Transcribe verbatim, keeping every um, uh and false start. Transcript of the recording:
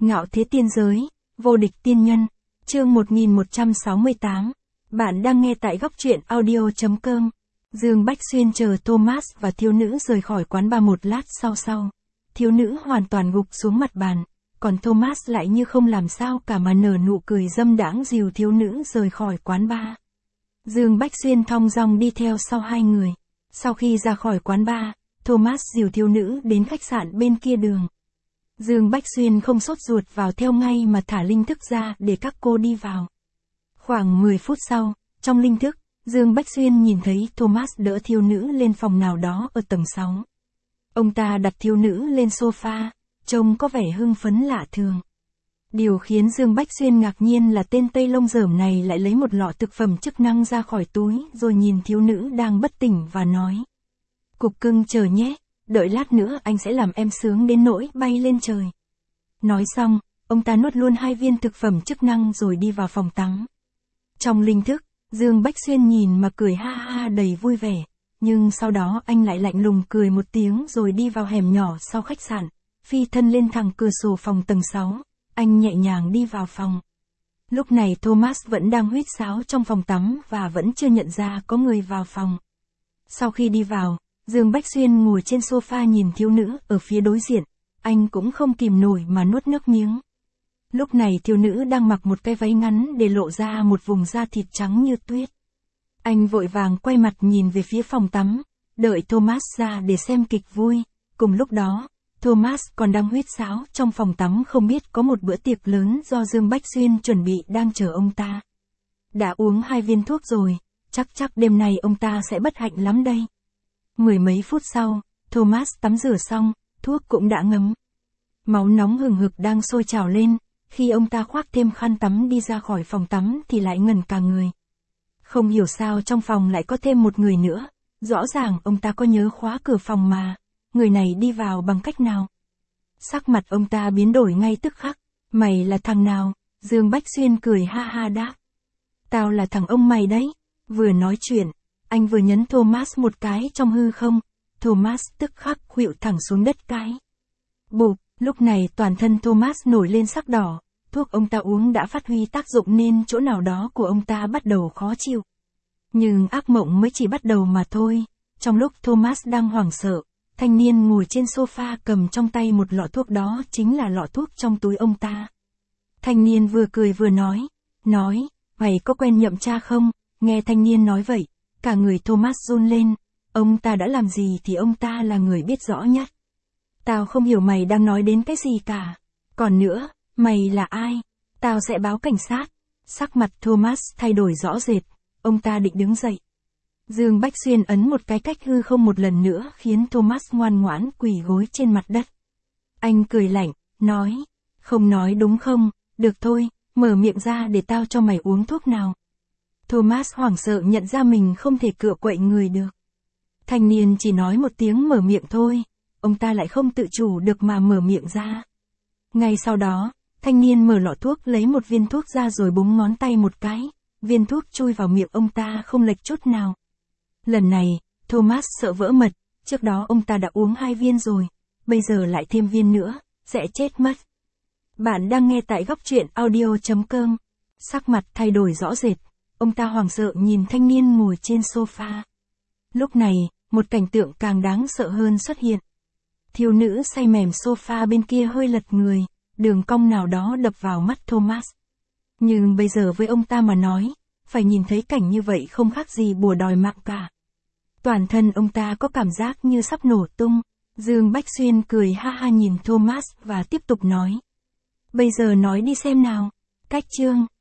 Ngạo thế tiên giới, vô địch tiên nhân, chương một nghìn một trăm sáu mươi tám. Bạn đang nghe tại góc truyện audio.com. Dương Bách Xuyên chờ Thomas và thiếu nữ rời khỏi quán bar một lát sau sau. Thiếu nữ hoàn toàn gục xuống mặt bàn, còn Thomas lại như không làm sao cả mà nở nụ cười dâm đãng dìu thiếu nữ rời khỏi quán bar. Dương Bách Xuyên thong dong đi theo sau hai người. Sau khi ra khỏi quán bar, Thomas dìu thiếu nữ đến khách sạn bên kia đường. Dương Bách Xuyên không sốt ruột vào theo ngay mà thả linh thức ra để các cô đi vào. Khoảng mười phút sau, trong linh thức, Dương Bách Xuyên nhìn thấy Thomas đỡ thiếu nữ lên phòng nào đó ở tầng sáu. Ông ta đặt thiếu nữ lên sofa, trông có vẻ hưng phấn lạ thường. Điều khiến Dương Bách Xuyên ngạc nhiên là tên Tây Lông Dởm này lại lấy một lọ thực phẩm chức năng ra khỏi túi rồi nhìn thiếu nữ đang bất tỉnh và nói. Cục cưng chờ nhé, đợi lát nữa anh sẽ làm em sướng đến nỗi bay lên trời. Nói xong, ông ta nuốt luôn hai viên thực phẩm chức năng rồi đi vào phòng tắm. Trong linh thức, Dương Bách Xuyên nhìn mà cười ha ha đầy vui vẻ, nhưng sau đó anh lại lạnh lùng cười một tiếng rồi đi vào hẻm nhỏ sau khách sạn, phi thân lên thẳng cửa sổ phòng tầng sáu, anh nhẹ nhàng đi vào phòng. Lúc này Thomas vẫn đang huýt sáo trong phòng tắm và vẫn chưa nhận ra có người vào phòng. Sau khi đi vào, Dương Bách Xuyên ngồi trên sofa nhìn thiếu nữ ở phía đối diện, anh cũng không kìm nổi mà nuốt nước miếng. Lúc này thiếu nữ đang mặc một cái váy ngắn để lộ ra một vùng da thịt trắng như tuyết. Anh vội vàng quay mặt nhìn về phía phòng tắm, đợi Thomas ra để xem kịch vui. Cùng lúc đó, Thomas còn đang huýt sáo trong phòng tắm không biết có một bữa tiệc lớn do Dương Bách Xuyên chuẩn bị đang chờ ông ta. Đã uống hai viên thuốc rồi, chắc chắc đêm nay ông ta sẽ bất hạnh lắm đây. Mười mấy phút sau, Thomas tắm rửa xong, thuốc cũng đã ngấm. Máu nóng hừng hực đang sôi trào lên, khi ông ta khoác thêm khăn tắm đi ra khỏi phòng tắm thì lại ngẩn cả người. Không hiểu sao trong phòng lại có thêm một người nữa, rõ ràng ông ta có nhớ khóa cửa phòng mà, người này đi vào bằng cách nào? Sắc mặt ông ta biến đổi ngay tức khắc, mày là thằng nào? Dương Bách Xuyên cười ha ha đáp. Tao là thằng ông mày đấy. Vừa nói chuyện, anh vừa nhấn Thomas một cái trong hư không, Thomas tức khắc khuỵu thẳng xuống đất cái. Bụp, lúc này toàn thân Thomas nổi lên sắc đỏ, thuốc ông ta uống đã phát huy tác dụng nên chỗ nào đó của ông ta bắt đầu khó chịu. Nhưng ác mộng mới chỉ bắt đầu mà thôi, trong lúc Thomas đang hoảng sợ, thanh niên ngồi trên sofa cầm trong tay một lọ thuốc đó chính là lọ thuốc trong túi ông ta. Thanh niên vừa cười vừa nói, nói, mày có quen Nhậm Cha không? Nghe thanh niên nói vậy, cả người Thomas run lên, ông ta đã làm gì thì ông ta là người biết rõ nhất. Tao không hiểu mày đang nói đến cái gì cả. Còn nữa, mày là ai? Tao sẽ báo cảnh sát. Sắc mặt Thomas thay đổi rõ rệt, ông ta định đứng dậy. Dương Bách Xuyên ấn một cái cách hư không một lần nữa khiến Thomas ngoan ngoãn quỳ gối trên mặt đất. Anh cười lạnh, nói, không nói đúng không, được thôi, mở miệng ra để tao cho mày uống thuốc nào. Thomas hoảng sợ nhận ra mình không thể cựa quậy người được. Thanh niên chỉ nói một tiếng mở miệng thôi, ông ta lại không tự chủ được mà mở miệng ra. Ngay sau đó, thanh niên mở lọ thuốc lấy một viên thuốc ra rồi búng ngón tay một cái, viên thuốc chui vào miệng ông ta không lệch chút nào. Lần này, Thomas sợ vỡ mật, trước đó ông ta đã uống hai viên rồi, bây giờ lại thêm viên nữa, sẽ chết mất. Bạn đang nghe tại góc truyện audio.com. Sắc mặt thay đổi rõ rệt, ông ta hoảng sợ nhìn thanh niên ngồi trên sofa. Lúc này, một cảnh tượng càng đáng sợ hơn xuất hiện. Thiếu nữ say mềm sofa bên kia hơi lật người, đường cong nào đó đập vào mắt Thomas. Nhưng bây giờ với ông ta mà nói, phải nhìn thấy cảnh như vậy không khác gì bùa đòi mạng cả. Toàn thân ông ta có cảm giác như sắp nổ tung. Dương Bách Xuyên cười ha ha nhìn Thomas và tiếp tục nói. Bây giờ nói đi xem nào. Cách chương.